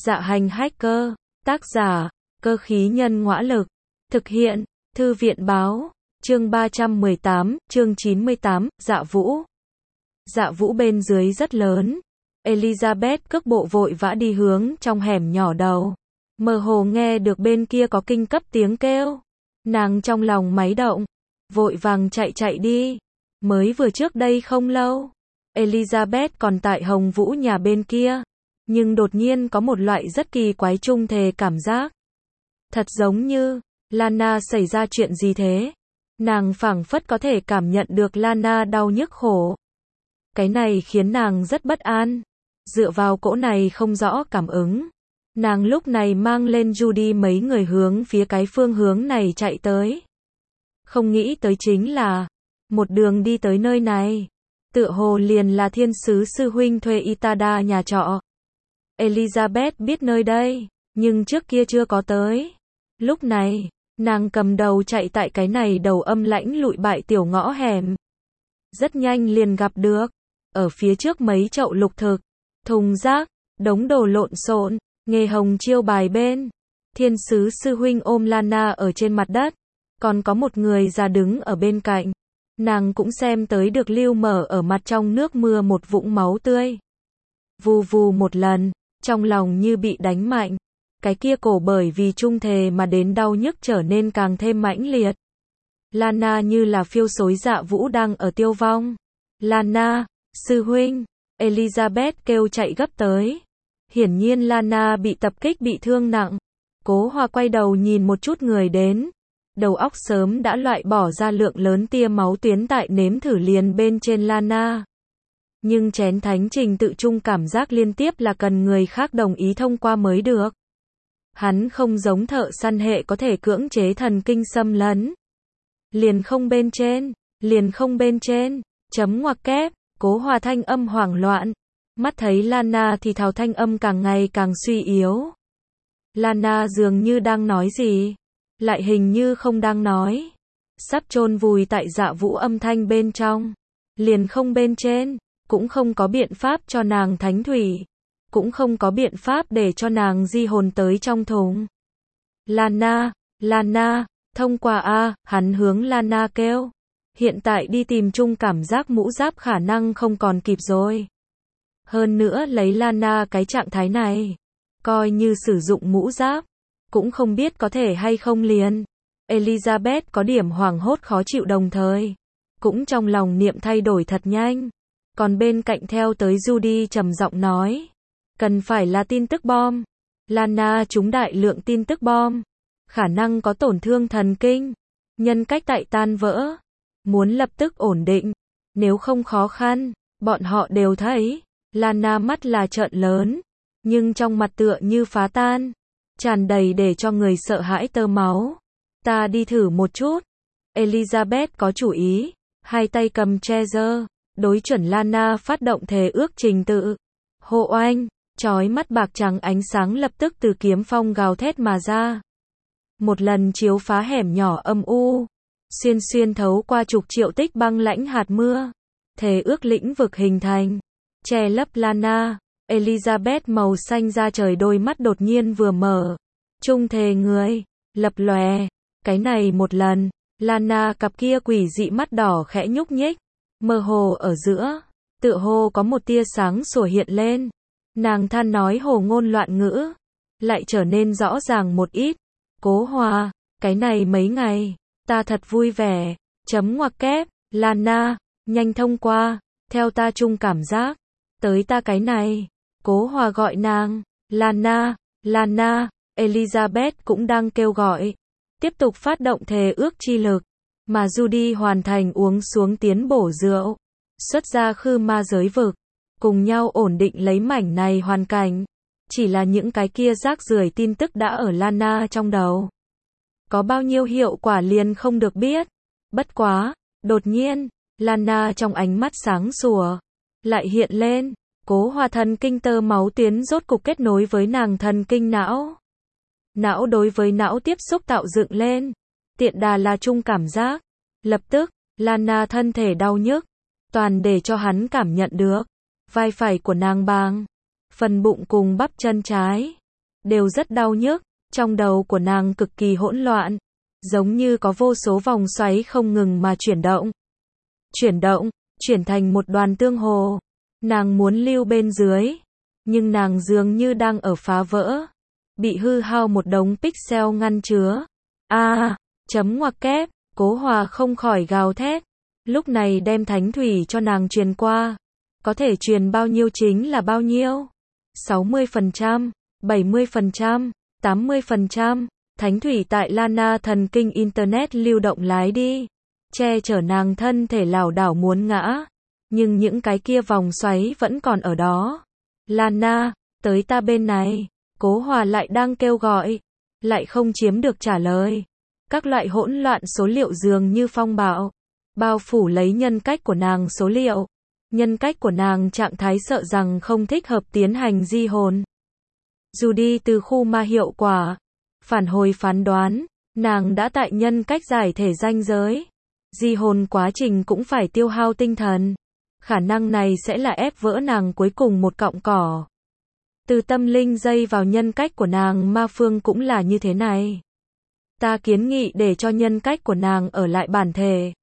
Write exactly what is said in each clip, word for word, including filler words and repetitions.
Dạ hành hacker, tác giả, cơ khí nhân ngõa lực, thực hiện, thư viện báo, chương ba trăm mười tám, chương chín mươi tám, dạ vũ. Dạ vũ bên dưới rất lớn. Elizabeth cước bộ vội vã đi hướng trong hẻm nhỏ đầu. Mơ hồ nghe được bên kia có kinh cấp tiếng kêu. Nàng trong lòng máy động, vội vàng chạy chạy đi. Mới vừa trước đây không lâu, Elizabeth còn tại Hồng Vũ nhà bên kia. Nhưng đột nhiên có một loại rất kỳ quái trung thề cảm giác. Thật giống như, Lana xảy ra chuyện gì thế? Nàng phảng phất có thể cảm nhận được Lana đau nhức khổ. Cái này khiến nàng rất bất an. Dựa vào cỗ này không rõ cảm ứng, nàng lúc này mang lên Judy mấy người hướng phía cái phương hướng này chạy tới. Không nghĩ tới chính là, một đường đi tới nơi này, tựa hồ liền là thiên sứ sư huynh thuê Itada nhà trọ. Elizabeth biết nơi đây, nhưng trước kia chưa có tới. Lúc này, nàng cầm đầu chạy tại cái này đầu âm lãnh lụi bại tiểu ngõ hẻm. Rất nhanh liền gặp được, ở phía trước mấy chậu lục thực, thùng rác, đống đồ lộn xộn, nghề hồng chiêu bài bên. Thiên sứ sư huynh ôm Lana ở trên mặt đất, còn có một người già đứng ở bên cạnh. Nàng cũng xem tới được lưu mở ở mặt trong nước mưa một vũng máu tươi. Vù vù một lần, trong lòng như bị đánh mạnh. Cái kia cổ bởi vì trung thề mà đến đau nhức trở nên càng thêm mãnh liệt. Lana như là phiêu xối dạ vũ đang ở tiêu vong. Lana, sư huynh, Elizabeth kêu chạy gấp tới. Hiển nhiên Lana bị tập kích bị thương nặng. Cố Hoa quay đầu nhìn một chút người đến. Đầu óc sớm đã loại bỏ ra lượng lớn tia máu tuyến tại nếm thử liền bên trên Lana. Nhưng chén thánh trình tự trung cảm giác liên tiếp là cần người khác đồng ý thông qua mới được. Hắn không giống thợ săn hệ có thể cưỡng chế thần kinh xâm lấn. Liền không bên trên, liền không bên trên, chấm ngoặc kép, Cố Hoa thanh âm hoảng loạn. Mắt thấy Lana thì thào thanh âm càng ngày càng suy yếu. Lana dường như đang nói gì, lại hình như không đang nói. Sắp chôn vùi tại dạ vũ âm thanh bên trong. Liền không bên trên, cũng không có biện pháp cho nàng thánh thủy. Cũng không có biện pháp để cho nàng di hồn tới trong thùng. Lana, Lana, thông qua a, hắn hướng Lana kêu. Hiện tại đi tìm chung cảm giác mũ giáp khả năng không còn kịp rồi. Hơn nữa lấy Lana cái trạng thái này, coi như sử dụng mũ giáp, cũng không biết có thể hay không liền. Elizabeth có điểm hoảng hốt khó chịu đồng thời, cũng trong lòng niệm thay đổi thật nhanh. Còn bên cạnh theo tới Judy trầm giọng nói, cần phải là tin tức bom. Lana trúng đại lượng tin tức bom, khả năng có tổn thương thần kinh, nhân cách tại tan vỡ, muốn lập tức ổn định, nếu không khó khăn. Bọn họ đều thấy, Lana mắt là trợn lớn, nhưng trong mặt tựa như phá tan, tràn đầy để cho người sợ hãi tơ máu. Ta đi thử một chút. Elizabeth có chủ ý, hai tay cầm Treasure, đối chuẩn Lana phát động thề ước trình tự. Hộ oanh, chói mắt bạc trắng ánh sáng lập tức từ kiếm phong gào thét mà ra. Một lần chiếu phá hẻm nhỏ âm u, xuyên xuyên thấu qua chục triệu tích băng lãnh hạt mưa. Thề ước lĩnh vực hình thành, che lấp Lana. Elizabeth màu xanh da trời đôi mắt đột nhiên vừa mở. Trung thề người, lập lòe. Cái này một lần, Lana cặp kia quỷ dị mắt đỏ khẽ nhúc nhích. Mơ hồ ở giữa, tựa hồ có một tia sáng sủa hiện lên. Nàng than nói hồ ngôn loạn ngữ, lại trở nên rõ ràng một ít. Cố Hoa, cái này mấy ngày, ta thật vui vẻ. Chấm ngoặc kép, Lana, nhanh thông qua, theo ta chung cảm giác, tới ta cái này. Cố Hoa gọi nàng, Lana, Lana, Elizabeth cũng đang kêu gọi. Tiếp tục phát động thề ước chi lực, mà Judy hoàn thành uống xuống tiến bổ rượu, xuất ra khư ma giới vực, cùng nhau ổn định lấy mảnh này hoàn cảnh. Chỉ là những cái kia rác rưởi tin tức đã ở Lana trong đầu. Có bao nhiêu hiệu quả liền không được biết. Bất quá, đột nhiên, Lana trong ánh mắt sáng sủa, lại hiện lên, Cố Hoa thần kinh tơ máu tuyến rốt cục kết nối với nàng thần kinh não. Não đối với não tiếp xúc tạo dựng lên, tiện đà là chung cảm giác. Lập tức, Lana thân thể đau nhức, toàn để cho hắn cảm nhận được. Vai phải của nàng bàng, phần bụng cùng bắp chân trái, đều rất đau nhức, trong đầu của nàng cực kỳ hỗn loạn, giống như có vô số vòng xoáy không ngừng mà chuyển động. Chuyển động, chuyển thành một đoàn tương hồ. Nàng muốn lưu bên dưới, nhưng nàng dường như đang ở phá vỡ, bị hư hao một đống pixel ngăn chứa. A, à, chấm ngoặc kép, Cố Hòa không khỏi gào thét. Lúc này đem thánh thủy cho nàng truyền qua, có thể truyền bao nhiêu chính là bao nhiêu. sáu mươi phần trăm, bảy mươi phần trăm, tám mươi phần trăm, thánh thủy tại Lana thần kinh internet lưu động lái đi, che chở nàng thân thể lảo đảo muốn ngã, nhưng những cái kia vòng xoáy vẫn còn ở đó. Lana, tới ta bên này. Cố Hòa lại đang kêu gọi, lại không chiếm được trả lời. Các loại hỗn loạn số liệu dường như phong bạo, bao phủ lấy nhân cách của nàng số liệu. Nhân cách của nàng trạng thái sợ rằng không thích hợp tiến hành di hồn. Dù đi từ khu ma hiệu quả, phản hồi phán đoán, nàng đã tại nhân cách giải thể ranh giới. Di hồn quá trình cũng phải tiêu hao tinh thần. Khả năng này sẽ là ép vỡ nàng cuối cùng một cọng cỏ. Từ tâm linh dây vào nhân cách của nàng ma phương cũng là như thế này. Ta kiến nghị để cho nhân cách của nàng ở lại bản thể.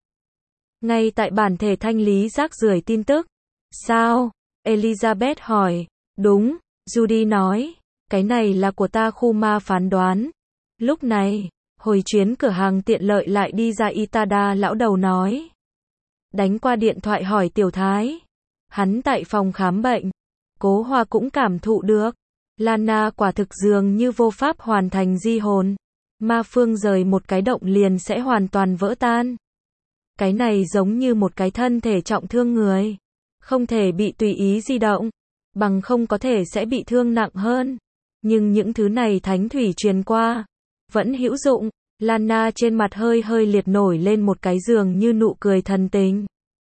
Ngay tại bản thể thanh lý rác rưởi tin tức. Sao? Elizabeth hỏi. Đúng, Judy nói. Cái này là của ta khu ma phán đoán. Lúc này, hồi chuyến cửa hàng tiện lợi lại đi ra Itada lão đầu nói. Đánh qua điện thoại hỏi Tiểu Thái. Hắn tại phòng khám bệnh. Cố Hòa cũng cảm thụ được. Lana quả thực dường như vô pháp hoàn thành di hồn. Ma phương rời một cái động liền sẽ hoàn toàn vỡ tan. Cái này giống như một cái thân thể trọng thương người. Không thể bị tùy ý di động. Bằng không có thể sẽ bị thương nặng hơn. Nhưng những thứ này thánh thủy truyền qua. Vẫn hữu dụng. Lana trên mặt hơi hơi liệt nổi lên một cái dường như nụ cười thần tình.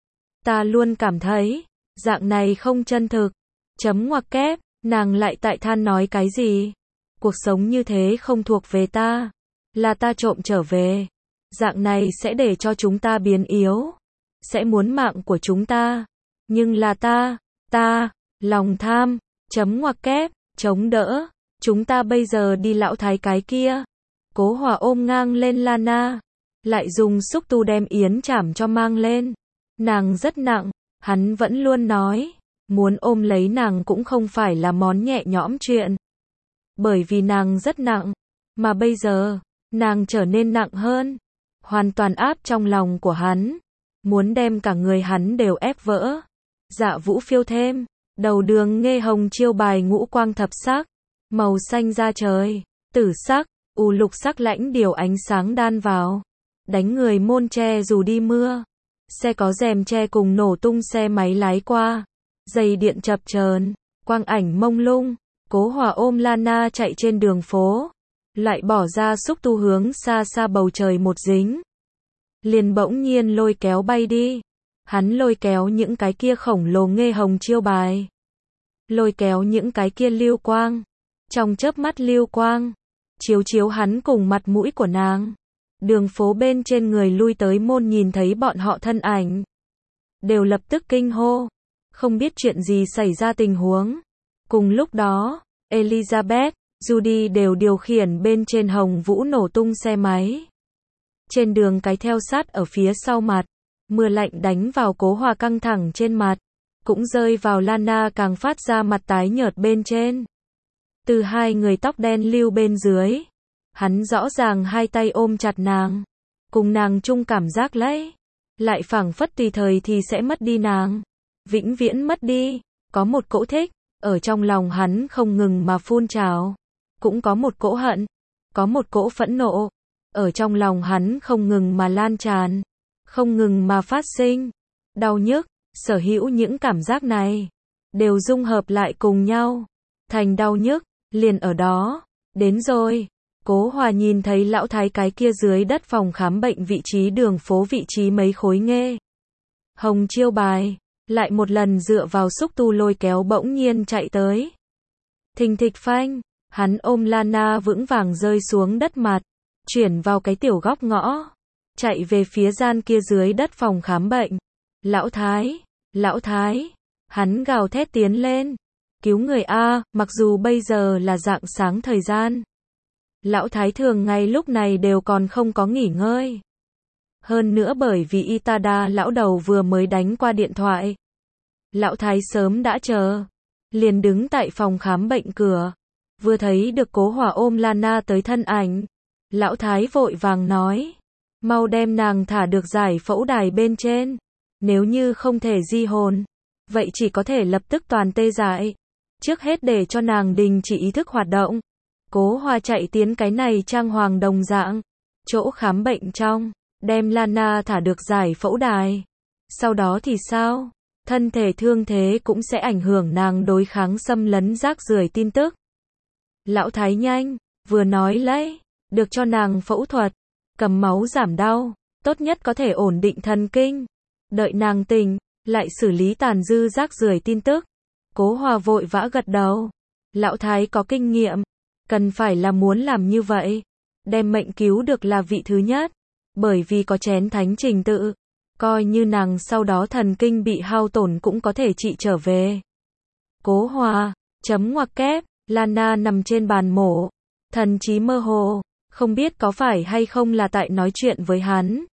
Ta luôn cảm thấy. Dạng này không chân thực. Chấm ngoặc kép. Nàng lại tại than nói cái gì? Cuộc sống như thế không thuộc về ta. Là ta trộm trở về. Dạng này sẽ để cho chúng ta biến yếu. Sẽ muốn mạng của chúng ta. Nhưng là ta. Ta. Lòng tham. Chấm ngoặc kép. Chống đỡ. Chúng ta bây giờ đi lão thái cái kia. Cố Hòa ôm ngang lên Lana. Lại dùng xúc tu đem yến chảm cho mang lên. Nàng rất nặng. Hắn vẫn luôn nói. Muốn ôm lấy nàng cũng không phải là món nhẹ nhõm chuyện. Bởi vì nàng rất nặng. Mà bây giờ, nàng trở nên nặng hơn. Hoàn toàn áp trong lòng của hắn. Muốn đem cả người hắn đều ép vỡ. Dạ vũ phiêu thêm. Đầu đường nghe hồng chiêu bài ngũ quang thập sắc. Màu xanh da trời. Tử sắc. U lục sắc lãnh điều ánh sáng đan vào. Đánh người môn tre dù đi mưa. Xe có rèm che cùng nổ tung xe máy lái qua. Dây điện chập chờn, quang ảnh mông lung. Cố Hòa ôm Lana chạy trên đường phố. Lại bỏ ra xúc tu hướng xa xa bầu trời một dính. Liền bỗng nhiên lôi kéo bay đi. Hắn lôi kéo những cái kia khổng lồ nghe hồng chiêu bài. Lôi kéo những cái kia lưu quang. Trong chớp mắt lưu quang. Chiếu chiếu hắn cùng mặt mũi của nàng. Đường phố bên trên người lui tới môn nhìn thấy bọn họ thân ảnh. Đều lập tức kinh hô. Không biết chuyện gì xảy ra tình huống. Cùng lúc đó, Elizabeth, Judy đều điều khiển bên trên hồng vũ nổ tung xe máy. Trên đường cái theo sát ở phía sau mặt. Mưa lạnh đánh vào Cố Hòa căng thẳng trên mặt. Cũng rơi vào Lana càng phát ra mặt tái nhợt bên trên. Từ hai người tóc đen lưu bên dưới. Hắn rõ ràng hai tay ôm chặt nàng. Cùng nàng chung cảm giác lấy. Lại phảng phất tùy thời thì sẽ mất đi nàng. Vĩnh viễn mất đi. Có một cỗ thích. Ở trong lòng hắn không ngừng mà phun trào. Cũng có một cỗ hận. Có một cỗ phẫn nộ. Ở trong lòng hắn không ngừng mà lan tràn. Không ngừng mà phát sinh. Đau nhức. Sở hữu những cảm giác này. Đều dung hợp lại cùng nhau. Thành đau nhức. Liền ở đó. Đến rồi. Cố Hòa nhìn thấy lão thái cái kia dưới đất phòng khám bệnh vị trí đường phố vị trí mấy khối nghê hồng chiêu bài. Lại một lần dựa vào xúc tu lôi kéo bỗng nhiên chạy tới. Thình thịch phanh. Hắn ôm Lana vững vàng rơi xuống đất mặt. Chuyển vào cái tiểu góc ngõ. Chạy về phía gian kia dưới đất phòng khám bệnh. Lão thái. Lão thái. Hắn gào thét tiến lên. cứu người a, mặc dù bây giờ là rạng sáng thời gian. Lão Thái thường ngày lúc này đều còn không có nghỉ ngơi. Hơn nữa bởi vì Itada lão đầu vừa mới đánh qua điện thoại. Lão Thái sớm đã chờ. Liền đứng tại phòng khám bệnh cửa. Vừa thấy được Cố Hòa ôm Lana tới thân ảnh. Lão Thái vội vàng nói. Mau đem nàng thả được giải phẫu đài bên trên. Nếu như không thể di hồn. Vậy chỉ có thể lập tức toàn tê dại. Trước hết để cho nàng đình chỉ ý thức hoạt động. Cố Hòa chạy tiến cái này trang hoàng đồng dạng. Chỗ khám bệnh trong. Đem Lana thả được giải phẫu đài. Sau đó thì sao? Thân thể thương thế cũng sẽ ảnh hưởng nàng đối kháng xâm lấn rác rưởi tin tức. Lão Thái nhanh, vừa nói lấy, được cho nàng phẫu thuật, cầm máu giảm đau, tốt nhất có thể ổn định thần kinh. Đợi nàng tỉnh, lại xử lý tàn dư rác rưởi tin tức. Cố Hòa vội vã gật đầu. Lão Thái có kinh nghiệm, cần phải là muốn làm như vậy. Đem mệnh cứu được là vị thứ nhất, bởi vì có chén thánh trình tự. Coi như nàng sau đó thần kinh bị hao tổn cũng có thể trị trở về. Cố Hòa, chấm ngoặc kép, Lana nằm trên bàn mổ. Thần trí mơ hồ, không biết có phải hay không là tại nói chuyện với hắn.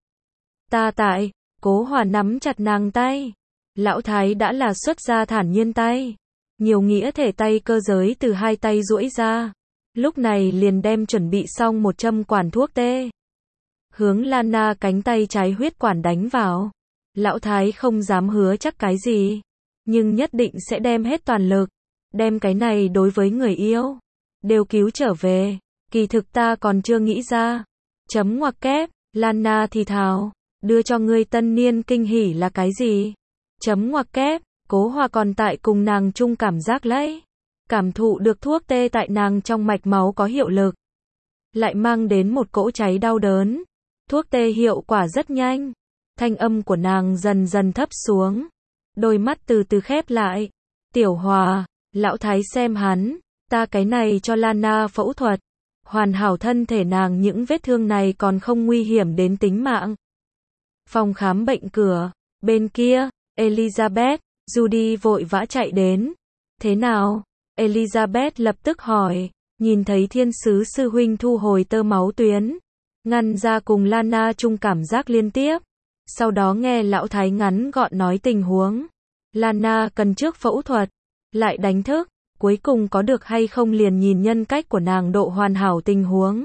Ta tại, Cố Hòa nắm chặt nàng tay. Lão Thái đã là xuất ra thản nhiên tay. Nhiều nghĩa thể tay cơ giới từ hai tay duỗi ra. Lúc này liền đem chuẩn bị xong một châm quản thuốc tê. Hướng Lana cánh tay trái huyết quản đánh vào. Lão Thái không dám hứa chắc cái gì. Nhưng nhất định sẽ đem hết toàn lực. Đem cái này đối với người yêu. Đều cứu trở về. Kỳ thực ta còn chưa nghĩ ra. Chấm ngoặc kép, Lana thì thào. Đưa cho ngươi tân niên kinh hỉ là cái gì? Chấm ngoặc kép, Cố Hòa còn tại cùng nàng chung cảm giác lấy. Cảm thụ được thuốc tê tại nàng trong mạch máu có hiệu lực. Lại mang đến một cỗ cháy đau đớn. Thuốc tê hiệu quả rất nhanh. Thanh âm của nàng dần dần thấp xuống. Đôi mắt từ từ khép lại. Tiểu Hòa, Lão Thái xem hắn. Ta cái này cho Lana phẫu thuật. Hoàn hảo thân thể nàng, những vết thương này còn không nguy hiểm đến tính mạng. Phòng khám bệnh cửa. Bên kia, Elizabeth, Judy vội vã chạy đến. Thế nào? Elizabeth lập tức hỏi. Nhìn thấy thiên sứ sư huynh thu hồi tơ máu tuyến. Ngăn ra cùng Lana chung cảm giác liên tiếp. Sau đó nghe Lão Thái ngắn gọn nói tình huống. Lana cần trước phẫu thuật. Lại đánh thức. Cuối cùng có được hay không liền nhìn nhân cách của nàng độ hoàn hảo tình huống.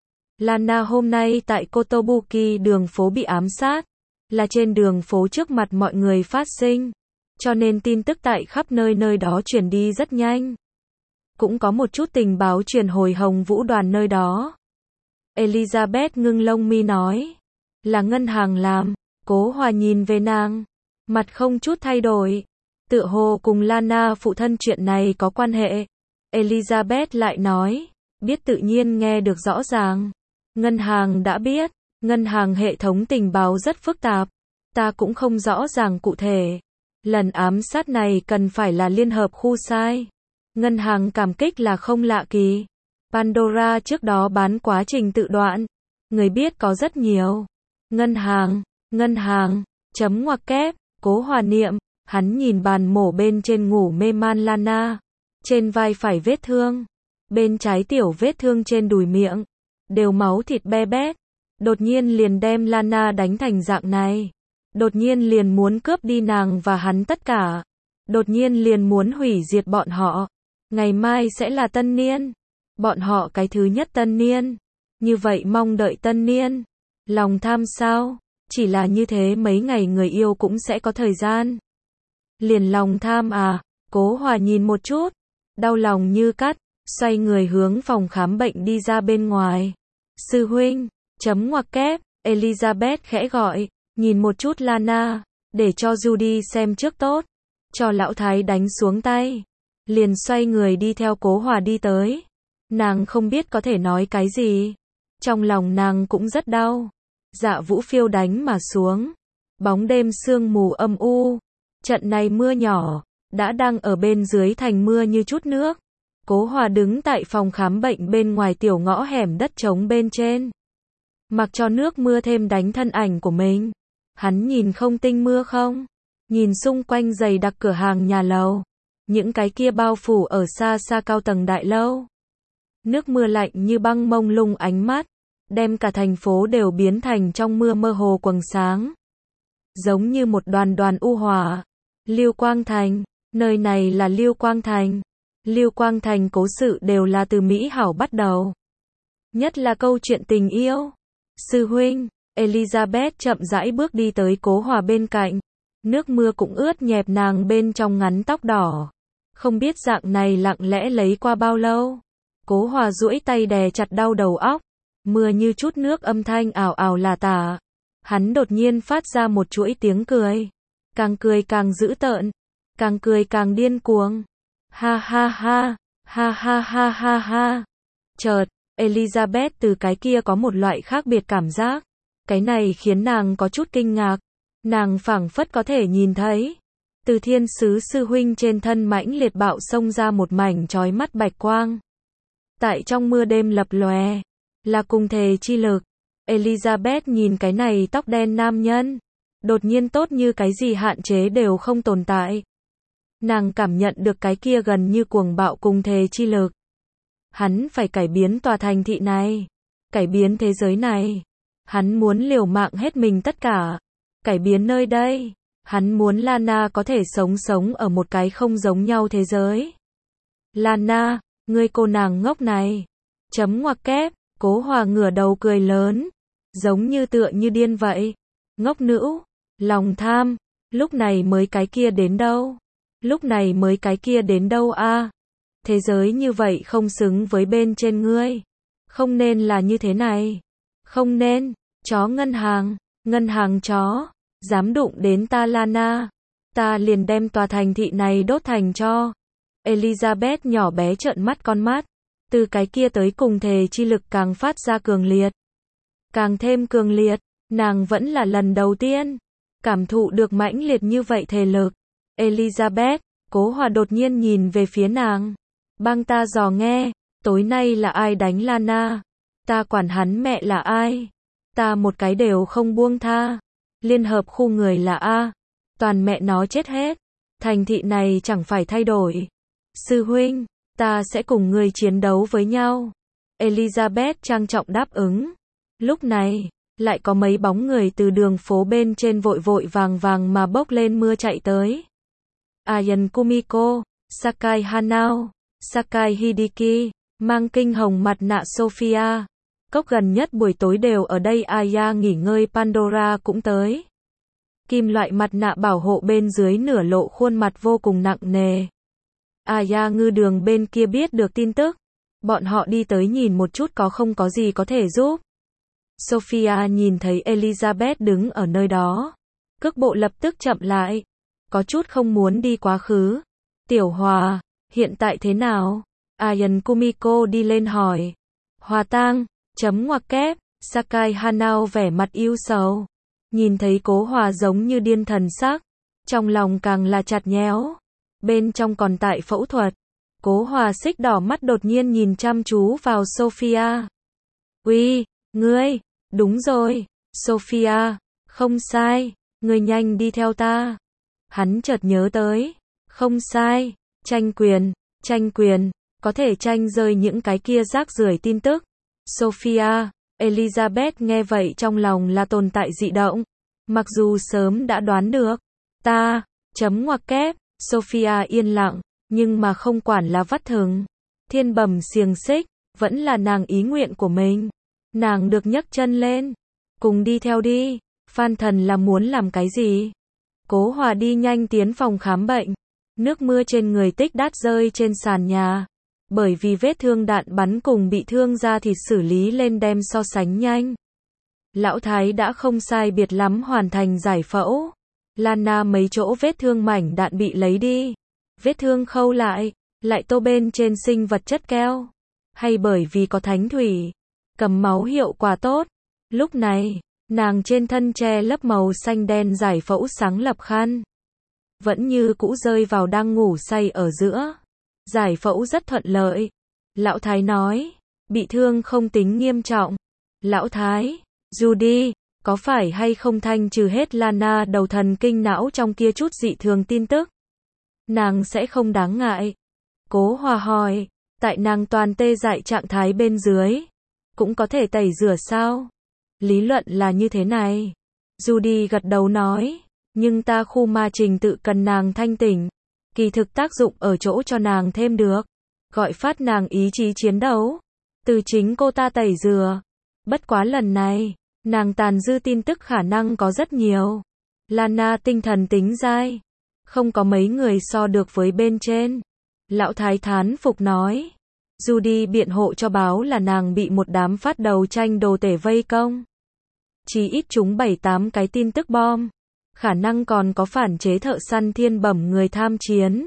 Lana hôm nay tại Kotobuki đường phố bị ám sát. Là trên đường phố trước mặt mọi người phát sinh. Cho nên tin tức tại khắp nơi nơi đó truyền đi rất nhanh. Cũng có một chút tình báo truyền hồi Hồng Vũ đoàn nơi đó. Elizabeth ngưng lông mi nói. Là ngân hàng làm. Cố Hòa nhìn về nàng. Mặt không chút thay đổi. Tựa hồ cùng Lana phụ thân chuyện này có quan hệ. Elizabeth lại nói. Biết tự nhiên nghe được rõ ràng. Ngân hàng đã biết. Ngân hàng hệ thống tình báo rất phức tạp. Ta cũng không rõ ràng cụ thể. Lần ám sát này cần phải là liên hợp khu sai. Ngân hàng cảm kích là không lạ kỳ. Pandora trước đó bán quá trình tự đoạn. Người biết có rất nhiều. Ngân hàng, ngân hàng, chấm ngoặc kép, Cố Hòa niệm. Hắn nhìn bàn mổ bên trên ngủ mê man Lana. Trên vai phải vết thương. Bên trái tiểu vết thương trên đùi miệng. Đều máu thịt be bét. Đột nhiên liền đem Lana đánh thành dạng này. Đột nhiên liền muốn cướp đi nàng và hắn tất cả. Đột nhiên liền muốn hủy diệt bọn họ. Ngày mai sẽ là tân niên. Bọn họ cái thứ nhất tân niên. Như vậy mong đợi tân niên. Lòng tham sao? Chỉ là như thế mấy ngày người yêu cũng sẽ có thời gian. Liền lòng tham à? Cố Hòa nhìn một chút. Đau lòng như cắt. Xoay người hướng phòng khám bệnh đi ra bên ngoài. Sư huynh. Chấm ngoặc kép. Elizabeth khẽ gọi. Nhìn một chút Lana. Để cho Judy xem trước tốt. Cho Lão Thái đánh xuống tay. Liền xoay người đi theo Cố Hòa đi tới. Nàng không biết có thể nói cái gì. Trong lòng nàng cũng rất đau. Dạ Vũ phiêu đánh mà xuống. Bóng đêm sương mù âm u. Trận này mưa nhỏ. Đã đang ở bên dưới thành mưa như chút nước. Cố Hòa đứng tại phòng khám bệnh bên ngoài tiểu ngõ hẻm đất trống bên trên. Mặc cho nước mưa thêm đánh thân ảnh của mình. Hắn nhìn không tinh mưa không? Nhìn xung quanh dày đặc cửa hàng nhà lầu. những cái kia bao phủ ở xa xa cao tầng đại lâu. Nước mưa lạnh như băng mông lung ánh mắt, đem cả thành phố đều biến thành trong mưa mơ hồ quầng sáng. Giống như một đoàn đoàn u hỏa. Lưu Quang Thành, nơi này là Lưu Quang Thành. Lưu Quang Thành cố sự đều là từ Mỹ hảo bắt đầu. Nhất là câu chuyện tình yêu. Sư huynh, Elizabeth chậm rãi bước đi tới Cố Hòa bên cạnh. Nước mưa cũng ướt nhẹp nàng bên trong ngắn tóc đỏ. Không biết dạng này lặng lẽ lấy qua bao lâu. Cố Hòa duỗi tay đè chặt đau đầu óc. Mưa như chút nước âm thanh ảo ảo là tả. Hắn đột nhiên phát ra một chuỗi tiếng cười. Càng cười càng dữ tợn. Càng cười càng điên cuồng. Ha ha ha. Ha ha ha ha ha. Chợt, Elizabeth từ cái kia có một loại khác biệt cảm giác. Cái này khiến nàng có chút kinh ngạc. Nàng phảng phất có thể nhìn thấy. Từ thiên sứ sư huynh trên thân mãnh liệt bạo xông ra một mảnh chói mắt bạch quang. Tại trong mưa đêm lập lòe. Là cùng thề chi lực. Elizabeth nhìn cái này tóc đen nam nhân. Đột nhiên tốt như cái gì hạn chế đều không tồn tại. Nàng cảm nhận được cái kia gần như cuồng bạo cùng thề chi lực. Hắn phải cải biến tòa thành thị này. Cải biến thế giới này. Hắn muốn liều mạng hết mình tất cả. Cải biến nơi đây. Hắn muốn Lana có thể sống sống ở một cái không giống nhau thế giới. Lana, ngươi cô nàng ngốc này. Chấm ngoặc kép, Cố Hòa ngửa đầu cười lớn. Giống như tựa như điên vậy. Ngốc nữ, lòng tham, lúc này mới cái kia đến đâu? Lúc này mới cái kia đến đâu a? À? Thế giới như vậy không xứng với bên trên ngươi. Không nên là như thế này. Không nên, chó ngân hàng, ngân hàng chó, dám đụng đến ta Lana. Ta liền đem tòa thành thị này đốt thành cho. Elizabeth nhỏ bé trợn mắt con mắt. Từ cái kia tới cùng thề chi lực càng phát ra cường liệt. Càng thêm cường liệt, nàng vẫn là lần đầu tiên. Cảm thụ được mãnh liệt như vậy thể lực. Elizabeth, Cố Hòa đột nhiên nhìn về phía nàng. Băng ta dò nghe, tối nay là ai đánh Lana? Ta quản hắn mẹ là ai? Ta một cái đều không buông tha. Liên hợp khu người là A. Toàn mẹ nó chết hết. Thành thị này chẳng phải thay đổi. Sư huynh, ta sẽ cùng người chiến đấu với nhau. Elizabeth trang trọng đáp ứng. Lúc này, lại có mấy bóng người từ đường phố bên trên vội vội vàng vàng mà bốc lên mưa chạy tới. Ayan Kumiko, Sakai Hanao, Sakai Hideki, mang kinh hồng mặt nạ Sophia. Cốc gần nhất buổi tối đều ở đây. Aya nghỉ ngơi. Pandora cũng tới. Kim loại mặt nạ bảo hộ bên dưới nửa lộ khuôn mặt vô cùng nặng nề. Aya ngư đường bên kia biết được tin tức. Bọn họ đi tới nhìn một chút có không có gì có thể giúp. Sophia nhìn thấy Elizabeth đứng ở nơi đó. Cước bộ lập tức chậm lại. Có chút không muốn đi quá khứ. Tiểu Hòa, hiện tại thế nào? Ayan Kumiko đi lên hỏi. Hòa tang, chấm ngoặc kép, Sakai Hanao vẻ mặt ưu sầu. Nhìn thấy Cố Hòa giống như điên thần sắc. Trong lòng càng là chặt nhéo. Bên trong còn tại phẫu thuật. Cố Hòa xích đỏ mắt đột nhiên nhìn chăm chú vào Sophia. Uy, ngươi, đúng rồi, Sophia, không sai, ngươi nhanh đi theo ta. Hắn chợt nhớ tới, không sai, tranh quyền, tranh quyền, có thể tranh rơi những cái kia rác rưởi tin tức. Sophia, Elizabeth nghe vậy trong lòng là tồn tại dị động. Mặc dù sớm đã đoán được, ta, chấm ngoặc kép, Sophia yên lặng, nhưng mà không quản là vắt thừng, thiên bẩm xiềng xích, vẫn là nàng ý nguyện của mình. Nàng được nhấc chân lên, cùng đi theo đi. Phan Thần là muốn làm cái gì? Cố Hòa đi nhanh tiến phòng khám bệnh. Nước mưa trên người tích đát rơi trên sàn nhà. Bởi vì vết thương đạn bắn cùng bị thương da thịt xử lý lên đem so sánh nhanh. Lão Thái đã không sai biệt lắm hoàn thành giải phẫu. Lana mấy chỗ vết thương mảnh đạn bị lấy đi. Vết thương khâu lại, lại tô bên trên sinh vật chất keo. Hay bởi vì có thánh thủy, cầm máu hiệu quả tốt. Lúc này, nàng trên thân che lấp màu xanh đen giải phẫu sáng lập khăn. Vẫn như cũ rơi vào đang ngủ say ở giữa. Giải phẫu rất thuận lợi. Lão Thái nói, bị thương không tính nghiêm trọng. Lão Thái, Judy, có phải hay không thanh trừ hết Lana đầu thần kinh não trong kia chút dị thường tin tức? nàng sẽ không đáng ngại. Cố Hòa hỏi, tại nàng toàn tê dại trạng thái bên dưới, cũng có thể tẩy rửa sao? Lý luận là như thế này. Judy gật đầu nói, nhưng ta khu ma trình tự cần nàng thanh tỉnh. Kỳ thực tác dụng ở chỗ cho nàng thêm được. Gọi phát nàng ý chí chiến đấu. Từ chính cô ta tẩy rửa. Bất quá lần này, nàng tàn dư tin tức khả năng có rất nhiều. Lana tinh thần tính dai. Không có mấy người so được với bên trên. Lão Thái thán phục nói. Judy biện hộ cho báo là nàng bị một đám phát đầu tranh đồ tể vây công. Chỉ ít chúng bảy tám cái tin tức bom. Khả năng còn có phản chế thợ săn thiên bẩm người tham chiến.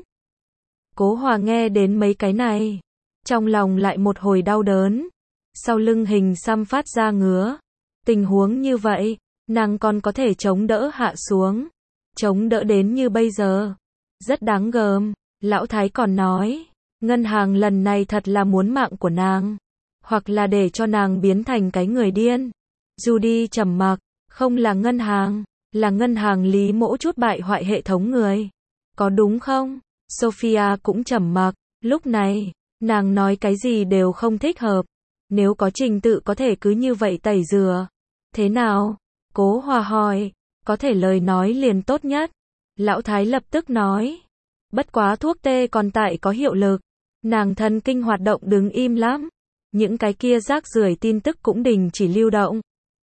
Cố Hòa nghe đến mấy cái này. Trong lòng lại một hồi đau đớn. Sau lưng hình xăm phát ra ngứa. Tình huống như vậy, nàng còn có thể chống đỡ hạ xuống. Chống đỡ đến như bây giờ. Rất đáng gờm. Lão Thái còn nói, ngân hàng lần này thật là muốn mạng của nàng. Hoặc là để cho nàng biến thành cái người điên. Judy trầm mặc, không là ngân hàng, là ngân hàng Lý Mỗ chút bại hoại hệ thống người. Có đúng không? Sophia cũng trầm mặc, lúc này, nàng nói cái gì đều không thích hợp. Nếu có trình tự có thể cứ như vậy tẩy rửa. Thế nào? Cố Hòa hỏi, có thể lời nói liền tốt nhất. Lão Thái lập tức nói, bất quá thuốc tê còn tại có hiệu lực. Nàng thần kinh hoạt động đứng im lắm. Những cái kia rác rưởi tin tức cũng đình chỉ lưu động.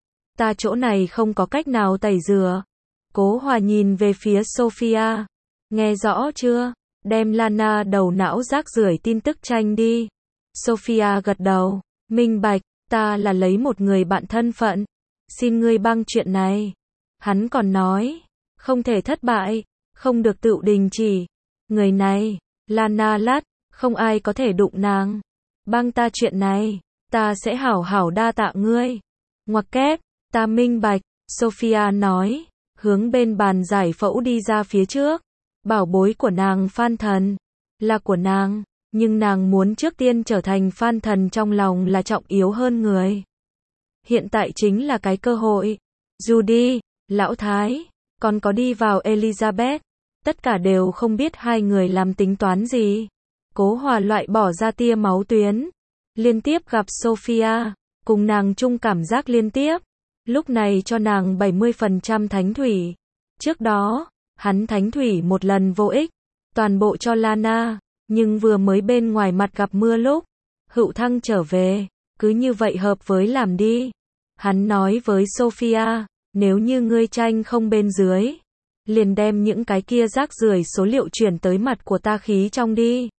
Ta chỗ này không có cách nào tẩy rửa. Cố Hòa nhìn về phía Sophia. Nghe rõ chưa? Đem Lana đầu não rác rưởi tin tức tranh đi. Sophia gật đầu. Minh bạch, ta là lấy một người bạn thân phận. Xin ngươi băng chuyện này. Hắn còn nói, không thể thất bại, không được tự đình chỉ. Người này, Lana lát, không ai có thể đụng nàng. Băng ta chuyện này, ta sẽ hảo hảo đa tạ ngươi. Ngoặc kép, ta minh bạch, Sophia nói, hướng bên bàn giải phẫu đi ra phía trước. Bảo bối của nàng Phan Thần, là của nàng, nhưng nàng muốn trước tiên trở thành Phan Thần trong lòng là trọng yếu hơn người. Hiện tại chính là cái cơ hội. Judy, Lão Thái, còn có đi vào Elizabeth. Tất cả đều không biết hai người làm tính toán gì. Cố Hòa loại bỏ ra tia máu tuyến. Liên tiếp gặp Sophia, cùng nàng chung cảm giác liên tiếp. Lúc này cho nàng bảy mươi phần trăm thánh thủy. Trước đó, hắn thánh thủy một lần vô ích. Toàn bộ cho Lana, nhưng vừa mới bên ngoài mặt gặp mưa lúc. Hữu Thăng trở về, cứ như vậy hợp với làm đi. Hắn nói với Sophia, nếu như ngươi tranh không bên dưới, liền đem những cái kia rác rưởi số liệu chuyển tới mặt của ta khí trong đi.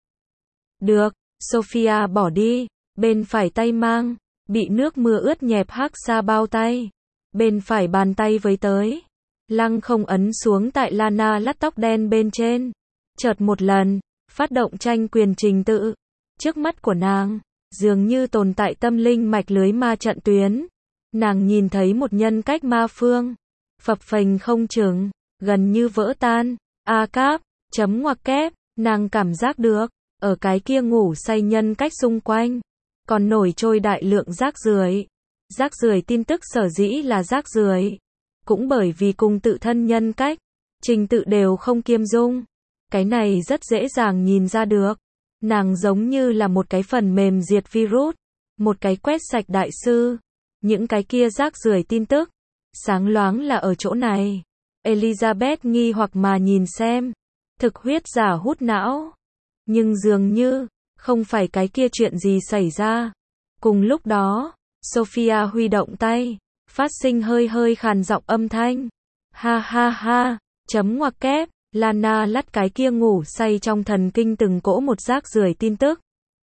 Được, Sophia bỏ đi, bên phải tay mang, bị nước mưa ướt nhẹp hắc xa bao tay. Bên phải bàn tay với tới, lăng không ấn xuống tại Lana lắt tóc đen bên trên. Chợt một lần, phát động tranh quyền trình tự. Trước mắt của nàng, dường như tồn tại tâm linh mạch lưới ma trận tuyến. Nàng nhìn thấy một nhân cách ma phương, phập phềnh không chừng, gần như vỡ tan. A cáp, chấm ngoặc kép, nàng cảm giác được, ở cái kia ngủ say nhân cách xung quanh, còn nổi trôi đại lượng rác rưởi. Rác rưởi tin tức sở dĩ là rác rưởi, cũng bởi vì cùng tự thân nhân cách, trình tự đều không kiêm dung. Cái này rất dễ dàng nhìn ra được. Nàng giống như là một cái phần mềm diệt virus, một cái quét sạch đại sư. Những cái kia rác rưởi tin tức, sáng loáng là ở chỗ này. Elizabeth nghi hoặc mà nhìn xem, thực huyết giả hút não. Nhưng dường như, không phải cái kia chuyện gì xảy ra. Cùng lúc đó, Sophia huy động tay, phát sinh hơi hơi khàn giọng âm thanh. Ha ha ha, chấm ngoặc kép, Lana lắt cái kia ngủ say trong thần kinh từng cỗ một rác rưởi tin tức.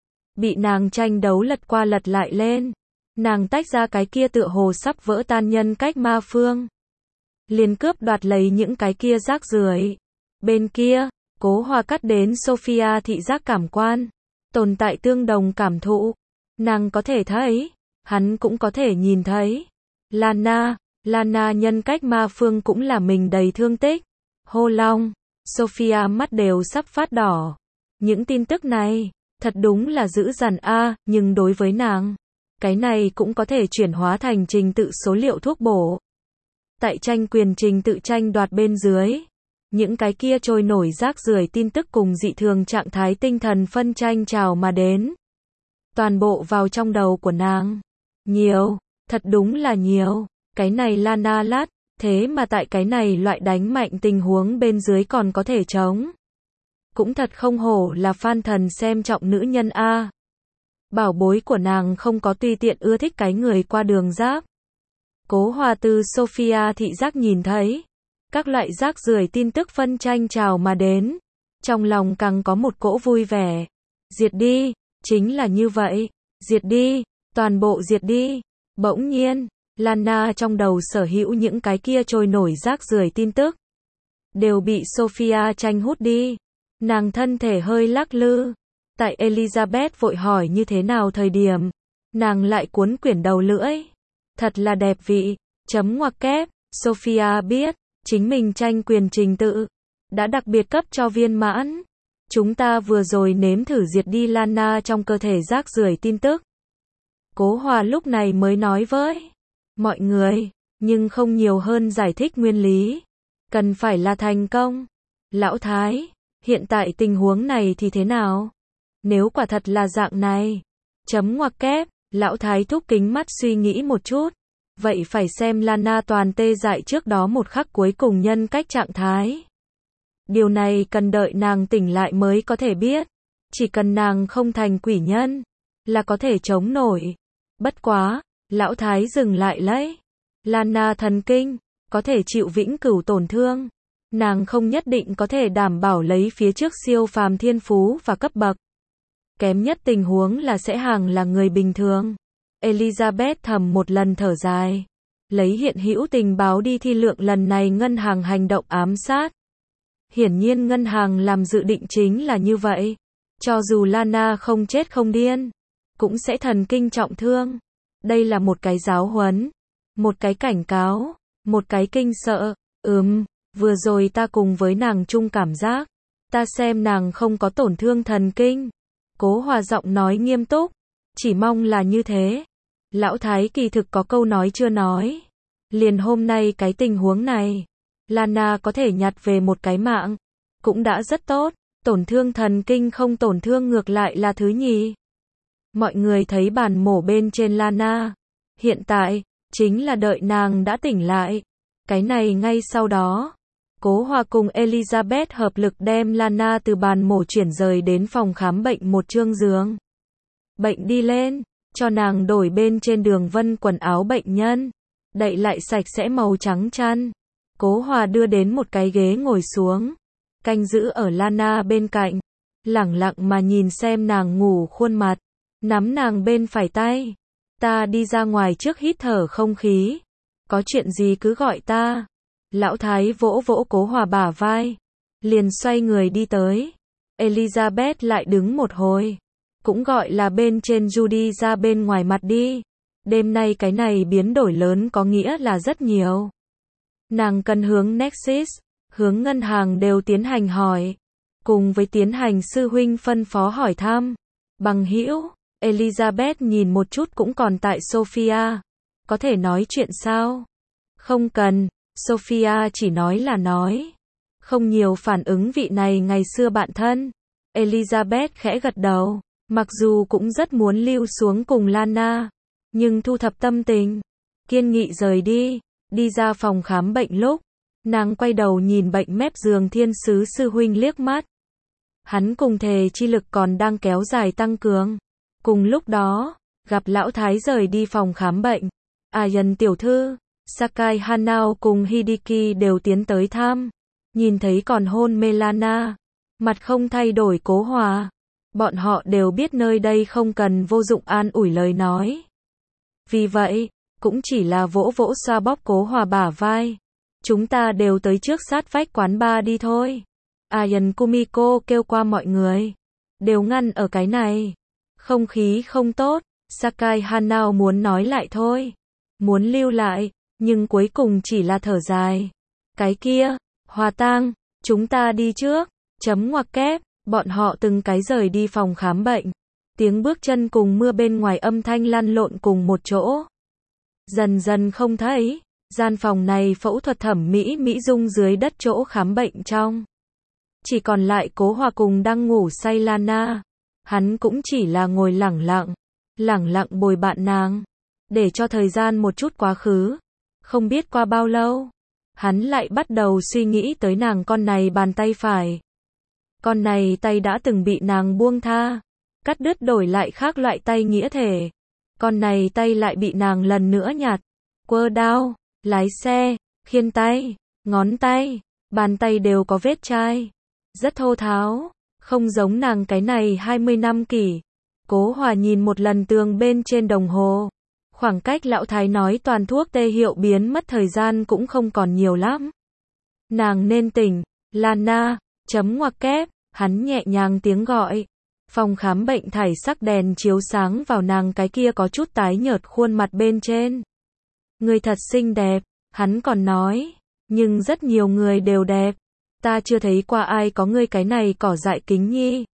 Bị nàng tranh đấu lật qua lật lại lên. Nàng tách ra cái kia tựa hồ sắp vỡ tan nhân cách ma phương. Liền cướp đoạt lấy những cái kia rác rưởi. Bên kia, Cố Hòa cắt đến Sophia thị giác cảm quan. Tồn tại tương đồng cảm thụ. Nàng có thể thấy, hắn cũng có thể nhìn thấy. Lana, Lana nhân cách ma phương cũng là mình đầy thương tích. Hô long, Sophia mắt đều sắp phát đỏ. Những tin tức này, thật đúng là dữ dằn a, nhưng đối với nàng, cái này cũng có thể chuyển hóa thành trình tự số liệu thuốc bổ. Tại tranh quyền trình tự tranh đoạt bên dưới, những cái kia trôi nổi rác rưởi tin tức cùng dị thường trạng thái tinh thần phân tranh trào mà đến. Toàn bộ vào trong đầu của nàng. Nhiều, thật đúng là nhiều. Cái này Lana lát, thế mà tại cái này loại đánh mạnh tình huống bên dưới còn có thể chống. Cũng thật không hổ là fan thần xem trọng nữ nhân a. Bảo bối của nàng không có tùy tiện ưa thích cái người qua đường giáp. Cố Hòa từ Sophia thị giác nhìn thấy các loại rác rưởi tin tức phân tranh trào mà đến, trong lòng càng có một cỗ vui vẻ. Diệt đi, chính là như vậy, diệt đi, toàn bộ diệt đi. Bỗng nhiên, Lana trong đầu sở hữu những cái kia trôi nổi rác rưởi tin tức đều bị Sophia tranh hút đi. Nàng thân thể hơi lắc lư. Tại Elizabeth vội hỏi như thế nào thời điểm, nàng lại cuốn quyển đầu lưỡi. Thật là đẹp vị, chấm ngoặc kép. Sophia biết, chính mình tranh quyền trình tự đã đặc biệt cấp cho viên mãn. Chúng ta vừa rồi nếm thử diệt đi Lana trong cơ thể rác rưởi tin tức. Cố Hòa lúc này mới nói với mọi người, nhưng không nhiều hơn giải thích nguyên lý. Cần phải là thành công. Lão Thái, hiện tại tình huống này thì thế nào? Nếu quả thật là dạng này, chấm ngoặc kép, Lão Thái thúc kính mắt suy nghĩ một chút. Vậy phải xem Lana toàn tê dại trước đó một khắc cuối cùng nhân cách trạng thái. Điều này cần đợi nàng tỉnh lại mới có thể biết. Chỉ cần nàng không thành quỷ nhân, là có thể chống nổi. Bất quá, Lão Thái dừng lại lấy. Lana thần kinh, có thể chịu vĩnh cửu tổn thương. Nàng không nhất định có thể đảm bảo lấy phía trước siêu phàm thiên phú và cấp bậc. Kém nhất tình huống là sẽ hàng là người bình thường. Elizabeth thầm một lần thở dài. Lấy hiện hữu tình báo đi thi lượng lần này ngân hàng hành động ám sát. Hiển nhiên ngân hàng làm dự định chính là như vậy. Cho dù Lana không chết không điên, cũng sẽ thần kinh trọng thương. Đây là một cái giáo huấn, một cái cảnh cáo, một cái kinh sợ. Ừm, vừa rồi ta cùng với nàng chung cảm giác. Ta xem nàng không có tổn thương thần kinh. Cố Hòa giọng nói nghiêm túc. Chỉ mong là như thế. Lão Thái kỳ thực có câu nói chưa nói. Liền hôm nay cái tình huống này, Lana có thể nhặt về một cái mạng, cũng đã rất tốt. Tổn thương thần kinh không tổn thương ngược lại là thứ nhì. Mọi người thấy bàn mổ bên trên Lana. Hiện tại, chính là đợi nàng đã tỉnh lại. Cái này ngay sau đó, Cố Hòa cùng Elizabeth hợp lực đem Lana từ bàn mổ chuyển rời đến phòng khám bệnh một chương giường. Bệnh đi lên, cho nàng đổi bên trên đường vân quần áo bệnh nhân, đậy lại sạch sẽ màu trắng chăn. Cố Hòa đưa đến một cái ghế ngồi xuống, canh giữ ở Lana bên cạnh, lẳng lặng mà nhìn xem nàng ngủ khuôn mặt, nắm nàng bên phải tay. Ta đi ra ngoài trước hít thở không khí. Có chuyện gì cứ gọi ta. Lão Thái vỗ vỗ Cố Hòa bả vai, liền xoay người đi tới. Elizabeth lại đứng một hồi, cũng gọi là bên trên Judy ra bên ngoài mặt đi. Đêm nay cái này biến đổi lớn có nghĩa là rất nhiều. Nàng cần hướng Nexus, hướng ngân hàng đều tiến hành hỏi, cùng với tiến hành sư huynh phân phó hỏi thăm. Bằng hữu, Elizabeth nhìn một chút cũng còn tại Sophia. Có thể nói chuyện sao? Không cần, Sophia chỉ nói là nói. Không nhiều phản ứng vị này ngày xưa bạn thân. Elizabeth khẽ gật đầu, mặc dù cũng rất muốn lưu xuống cùng Lana, nhưng thu thập tâm tình, kiên nghị rời đi. Đi ra phòng khám bệnh lúc, nàng quay đầu nhìn bệnh mép giường thiên sứ sư huynh liếc mắt. Hắn cùng thể chi lực còn đang kéo dài tăng cường. Cùng lúc đó, gặp Lão Thái rời đi phòng khám bệnh. Ayan tiểu thư, Sakai Hanao cùng Hideki đều tiến tới thăm. Nhìn thấy còn hôn mê Lana, mặt không thay đổi Cố Hòa. Bọn họ đều biết nơi đây không cần vô dụng an ủi lời nói. Vì vậy, cũng chỉ là vỗ vỗ xoa bóp Cố Hòa bả vai. Chúng ta đều tới trước sát vách quán bar đi thôi. Ayan Kumiko kêu qua mọi người. Đều ngăn ở cái này. Không khí không tốt. Sakai Hanao muốn nói lại thôi. Muốn lưu lại, nhưng cuối cùng chỉ là thở dài. Cái kia, Hòa Tang, chúng ta đi trước. Chấm ngoặc kép, bọn họ từng cái rời đi phòng khám bệnh. Tiếng bước chân cùng mưa bên ngoài âm thanh lăn lộn cùng một chỗ. Dần dần không thấy, Gian phòng này phẫu thuật thẩm mỹ Mỹ Dung dưới đất chỗ khám bệnh trong. Chỉ còn lại Cố Hòa cùng đang ngủ say Lana. Hắn cũng chỉ là ngồi lẳng lặng, lẳng lặng bồi bạn nàng, để cho thời gian một chút quá khứ. Không biết qua bao lâu, hắn lại bắt đầu suy nghĩ tới nàng con này bàn tay phải. Con này tay đã từng bị nàng buông tha, cắt đứt đổi lại khác loại tay nghĩa thể. Con này tay lại bị nàng lần nữa nhặt, quơ đao, lái xe, khiên tay, ngón tay, bàn tay đều có vết chai. Rất thô tháo, không giống nàng cái này hai mươi năm kỷ. Cố Hòa nhìn một lần tường bên trên đồng hồ. Khoảng cách lão thái nói toàn thuốc tê hiệu biến mất thời gian cũng không còn nhiều lắm. Nàng nên tỉnh, Lana, chấm ngoặc kép, hắn nhẹ nhàng tiếng gọi. Phòng khám bệnh thảy sắc đèn chiếu sáng vào nàng cái kia có chút tái nhợt khuôn mặt bên trên. Người thật xinh đẹp, hắn còn nói, nhưng rất nhiều người đều đẹp. Ta chưa thấy qua ai có ngươi cái này cỏ dại kính nhi.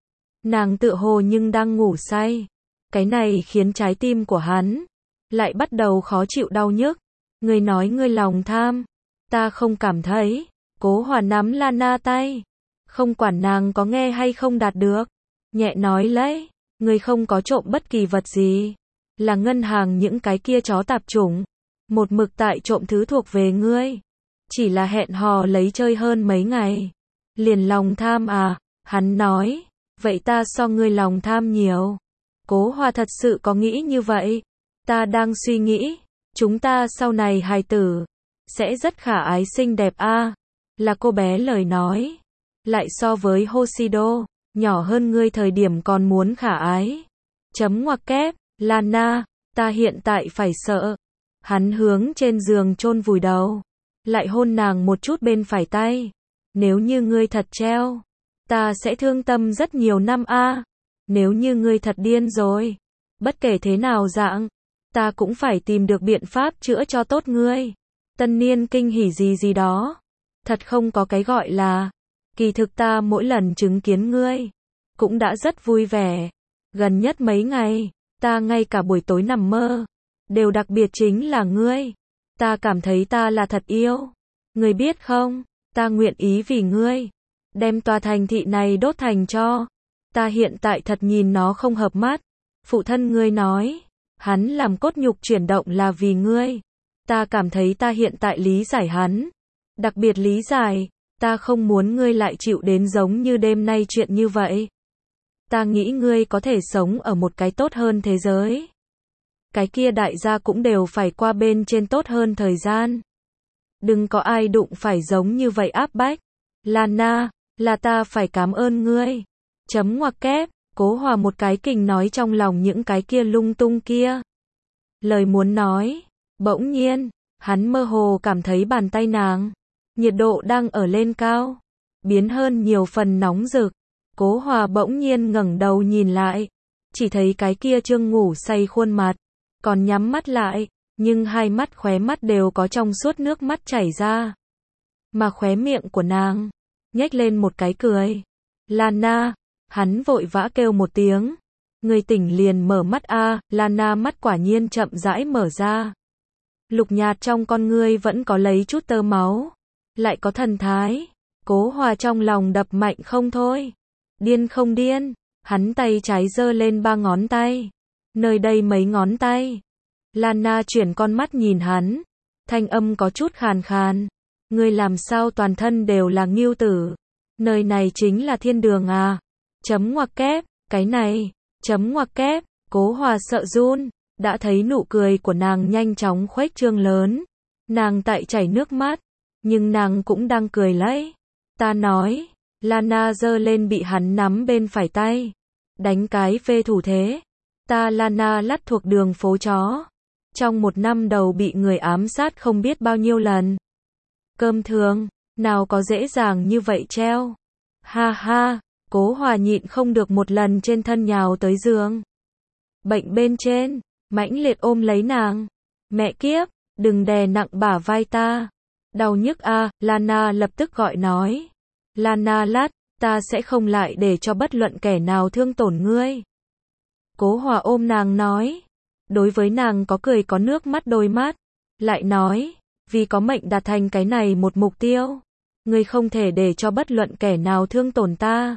Nàng tựa hồ nhưng đang ngủ say. Cái này khiến trái tim của hắn lại bắt đầu khó chịu đau nhức. Ngươi nói ngươi lòng tham, ta không cảm thấy. Cố Hòa nắm Lana tay, không quản nàng có nghe hay không đạt được, nhẹ nói lấy, ngươi không có trộm bất kỳ vật gì, là ngân hàng những cái kia chó tạp chủng, một mực tại trộm thứ thuộc về ngươi, chỉ là hẹn hò lấy chơi hơn mấy ngày, liền lòng tham à? Hắn nói, vậy ta so ngươi lòng tham nhiều. Cố Hòa thật sự có nghĩ như vậy. Ta đang suy nghĩ, chúng ta sau này hài tử sẽ rất khả ái xinh đẹp a. À? Là cô bé lời nói, lại so với Hoshido, nhỏ hơn ngươi thời điểm còn muốn khả ái. Chấm ngoặc kép, Lana, ta hiện tại phải sợ. Hắn hướng trên giường chôn vùi đầu, lại hôn nàng một chút bên phải tay. Nếu như ngươi thật treo, ta sẽ thương tâm rất nhiều năm a. À? Nếu như ngươi thật điên rồi, bất kể thế nào dạng, ta cũng phải tìm được biện pháp chữa cho tốt ngươi. Tân niên kinh hỉ gì gì đó, thật không có cái gọi là. Kỳ thực ta mỗi lần chứng kiến ngươi, cũng đã rất vui vẻ. Gần nhất mấy ngày, ta ngay cả buổi tối nằm mơ, đều đặc biệt chính là ngươi. Ta cảm thấy ta là thật yêu. Ngươi biết không, ta nguyện ý vì ngươi, đem tòa thành thị này đốt thành tro. Ta hiện tại thật nhìn nó không hợp mắt. Phụ thân ngươi nói, hắn làm cốt nhục chuyển động là vì ngươi. Ta cảm thấy ta hiện tại lý giải hắn. Đặc biệt lý giải, ta không muốn ngươi lại chịu đến giống như đêm nay chuyện như vậy. Ta nghĩ ngươi có thể sống ở một cái tốt hơn thế giới. Cái kia đại gia cũng đều phải qua bên trên tốt hơn thời gian. Đừng có ai đụng phải giống như vậy áp bách. Lana, là ta phải cảm ơn ngươi. Chấm ngoặc kép, Cố Hòa một cái kình nói trong lòng những cái kia lung tung kia. Lời muốn nói, bỗng nhiên, hắn mơ hồ cảm thấy bàn tay nàng, nhiệt độ đang ở lên cao, biến hơn nhiều phần nóng rực. Cố Hòa bỗng nhiên ngẩng đầu nhìn lại, chỉ thấy cái kia trương ngủ say khuôn mặt, còn nhắm mắt lại, nhưng hai mắt khóe mắt đều có trong suốt nước mắt chảy ra. Mà khóe miệng của nàng, nhếch lên một cái cười. Lana, hắn vội vã kêu một tiếng. Người tỉnh liền mở mắt a. À, Lana mắt quả nhiên chậm rãi mở ra. Lục nhạt trong con ngươi vẫn có lấy chút tơ máu, lại có thần thái. Cố Hòa trong lòng đập mạnh không thôi. Điên không điên, hắn tay trái giơ lên ba ngón tay. Nơi đây mấy ngón tay. Lana chuyển con mắt nhìn hắn, thanh âm có chút khàn khàn. Ngươi làm sao toàn thân đều là ngưu tử? Nơi này chính là thiên đường à? Chấm ngoặc kép, cái này, chấm ngoặc kép, Cố Hòa sợ run, đã thấy nụ cười của nàng nhanh chóng khuếch trương lớn. Nàng tại chảy nước mắt, nhưng nàng cũng đang cười lấy. Ta nói, Lana giơ lên bị hắn nắm bên phải tay, đánh cái phê thủ thế. Ta Lana lắt thuộc đường phố chó, trong một năm đầu bị người ám sát không biết bao nhiêu lần. Cơm thường, nào có dễ dàng như vậy treo. Ha ha, Cố Hòa nhịn không được một lần trên thân nhào tới giường. Bệnh bên trên, mãnh liệt ôm lấy nàng. Mẹ kiếp, đừng đè nặng bả vai ta. Đau nhức a. À, Lana lập tức gọi nói. Lana lát, ta sẽ không lại để cho bất luận kẻ nào thương tổn ngươi. Cố Hòa ôm nàng nói. Đối với nàng có cười có nước mắt đôi mắt. Lại nói, Vì có mệnh đạt thành cái này một mục tiêu, ngươi không thể để cho bất luận kẻ nào thương tổn ta.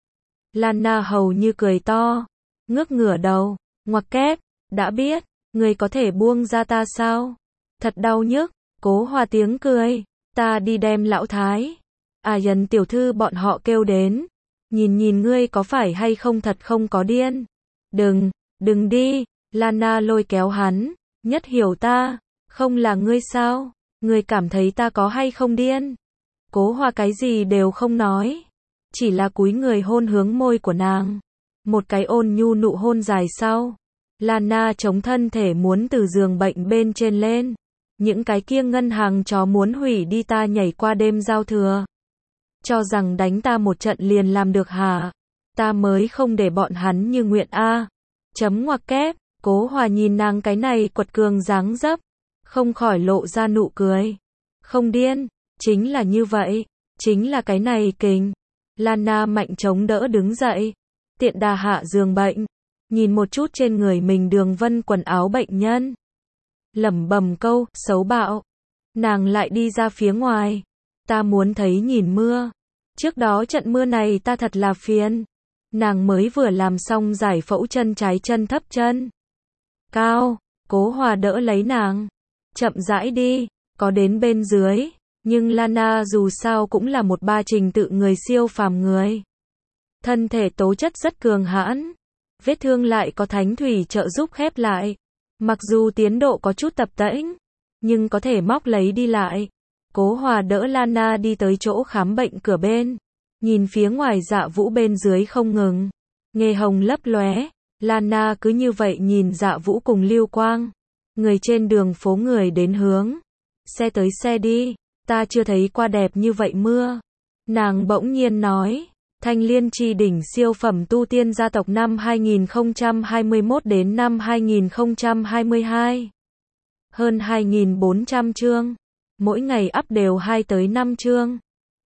Lana hầu như cười to, ngước ngửa đầu, ngoặc kép, đã biết, ngươi có thể buông ra ta sao? Thật đau nhức, Cố Hòa tiếng cười, ta đi đem lão thái, à Dần tiểu thư bọn họ kêu đến, nhìn nhìn ngươi có phải hay không thật không có điên. Đừng, đừng đi, Lana lôi kéo hắn, nhất hiểu ta, không là ngươi sao, ngươi cảm thấy ta có hay không điên. Cố Hòa cái gì đều không nói, chỉ là cúi người hôn hướng môi của nàng. Một cái ôn nhu nụ hôn dài sau, Lana chống thân thể muốn từ giường bệnh bên trên lên. Những cái kia ngân hàng chó muốn hủy đi ta nhảy qua đêm giao thừa. Cho rằng đánh ta một trận liền làm được hả? Ta mới không để bọn hắn như nguyện a. Chấm ngoặc kép, Cố Hòa nhìn nàng cái này quật cường dáng dấp, không khỏi lộ ra nụ cười. Không điên, chính là như vậy, chính là cái này kình. Lana mạnh chống đỡ đứng dậy, tiện đà hạ giường bệnh, nhìn một chút trên người mình đường vân quần áo bệnh nhân. Lẩm bẩm câu, xấu bạo. Nàng lại đi ra phía ngoài. Ta muốn thấy nhìn mưa. Trước đó trận mưa này ta thật là phiền. Nàng mới vừa làm xong giải phẫu chân trái chân thấp chân. Cao, Cố Hòa đỡ lấy nàng. Chậm rãi đi, có đến bên dưới. Nhưng Lana dù sao cũng là một ba trình tự người siêu phàm người. Thân thể tố chất rất cường hãn. Vết thương lại có thánh thủy trợ giúp khép lại. Mặc dù tiến độ có chút tập tễnh, nhưng có thể móc lấy đi lại. Cố Hòa đỡ Lana đi tới chỗ khám bệnh cửa bên. Nhìn phía ngoài Dạ Vũ bên dưới không ngừng. Nghề hồng lấp lóe. Lana cứ như vậy nhìn Dạ Vũ cùng Lưu Quang. Người trên đường phố người đến hướng. Xe tới xe đi. Ta chưa thấy qua đẹp như vậy mưa. Nàng bỗng nhiên nói. Thanh Liên Chi đỉnh siêu phẩm tu tiên gia tộc năm hai nghìn không trăm hai mươi mốt đến năm hai nghìn không trăm hai mươi hai. Hơn hai nghìn bốn trăm chương. Mỗi ngày up đều hai tới năm chương.